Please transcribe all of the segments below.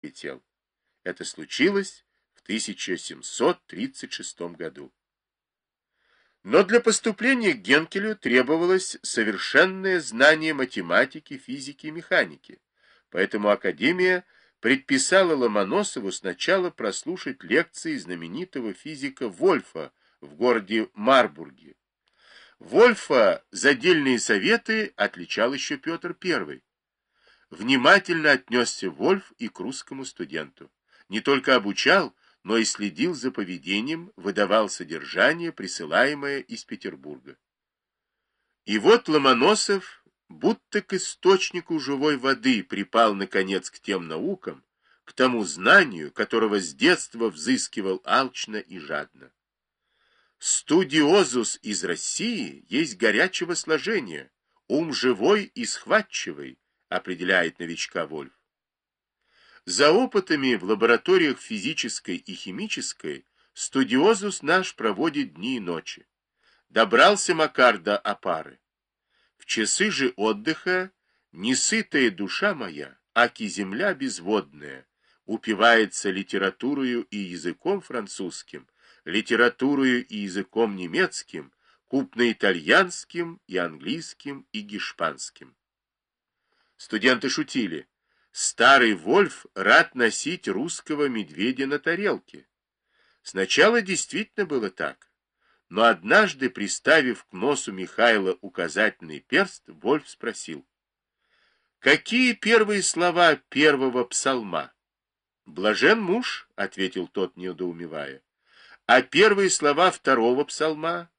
отлетел. Это случилось в 1736 году. Но для поступления к Генкелю требовалось совершенное знание математики, физики и механики, поэтому Академия предписала Ломоносову сначала прослушать лекции знаменитого физика Вольфа в городе Марбурге. Вольфа за дельные советы отличал еще Петр I. Внимательно отнесся Вольф и к русскому студенту. Не только обучал, но и следил за поведением, выдавал содержание, присылаемое из Петербурга. И вот Ломоносов, будто к источнику живой воды, припал, наконец, к тем наукам, к тому знанию, которого с детства взыскивал алчно и жадно. Студиозус из России есть горячего сложения, ум живой и схватчивый, определяет новичка Вольф. За опытами в лабораториях физической и химической студиозус наш проводит дни и ночи. Добрался Макар до опары. В часы же отдыха несытая душа моя, аки земля безводная, упивается литературою и языком французским, литературою и языком немецким, купно-итальянским и английским и гешпанским. Студенты шутили. Старый Вольф рад носить русского медведя на тарелке. Сначала действительно было так. Но однажды, приставив к носу Михаила указательный перст, Вольф спросил: «Какие первые слова первого псалма?» «Блажен муж», — ответил тот, недоумевая. «А первые слова второго псалма?»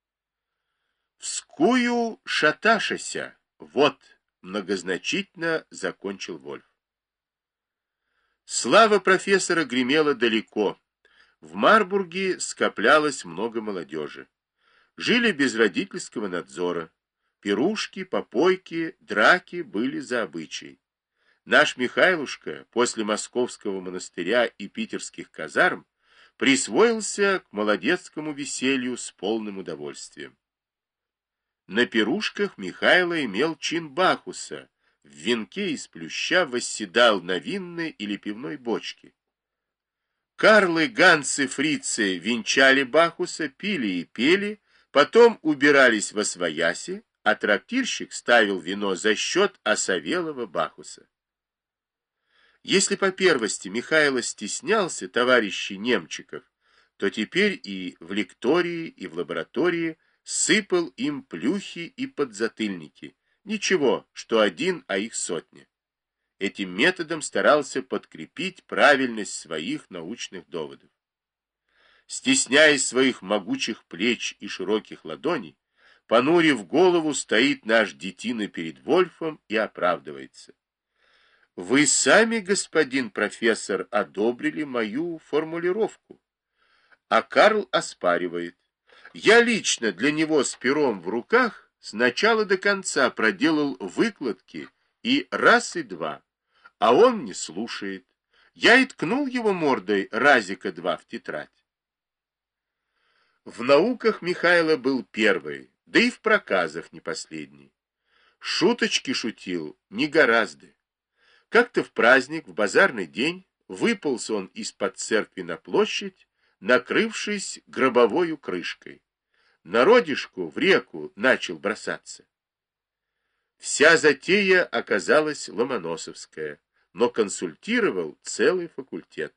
«Вскую шаташася». Вот, многозначительно закончил Вольф. Слава профессора гремела далеко. В Марбурге скоплялось много молодежи. Жили без родительского надзора. Пирушки, попойки, драки были за обычай. Наш Михайлушка после московского монастыря и питерских казарм присвоился к молодецкому веселью с полным удовольствием. На пирушках Михайло имел чин Бахуса, в венке из плюща восседал на винной или пивной бочке. Карлы, ганцы, фрицы венчали Бахуса, пили и пели, потом убирались восвояси, а трактирщик ставил вино за счет Осавелова Бахуса. Если по первости Михайло стеснялся товарищей немчиков, то теперь и в лектории, и в лаборатории сыпал им плюхи и подзатыльники. Ничего, что один, а их сотня. Этим методом старался подкрепить правильность своих научных доводов. Стесняясь своих могучих плеч и широких ладоней, понурив голову, стоит наш детина перед Вольфом и оправдывается. Вы сами, господин профессор, одобрили мою формулировку. А Карл оспаривает. Я лично для него с пером в руках с начала до конца проделал выкладки и раз, и два, а он не слушает. Я и ткнул его мордой разика два в тетрадь. В науках Михайло был первый, да и в проказах не последний. Шуточки шутил не гораздо. Как-то в праздник, в базарный день, выполз он из-под церкви на площадь, накрывшись гробовою крышкой. Народишку в реку начал бросаться. Вся затея оказалась ломоносовская, но консультировал целый факультет.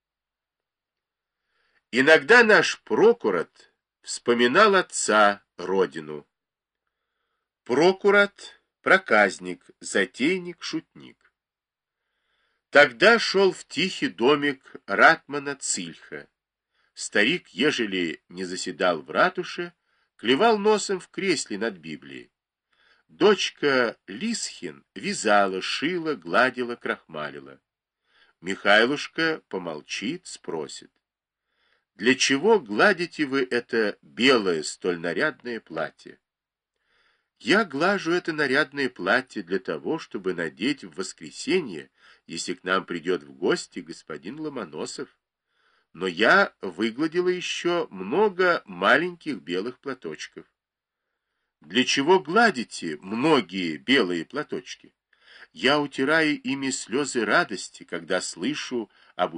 Иногда наш прокурат вспоминал отца, родину. Прокурат — проказник, затейник, шутник. Тогда шел в тихий домик ратмана Цильха. Старик, ежели не заседал в ратуше, клевал носом в кресле над Библией. Дочка Лисхин вязала, шила, гладила, крахмалила. Михайлушка помолчит, спросит: «Для чего гладите вы это белое, столь нарядное платье?» «Я глажу это нарядное платье для того, чтобы надеть в воскресенье, если к нам придет в гости господин Ломоносов. Но я выгладила еще много маленьких белых платочков». «Для чего гладите многие белые платочки?» Я утираю ими слезы радости, когда слышу об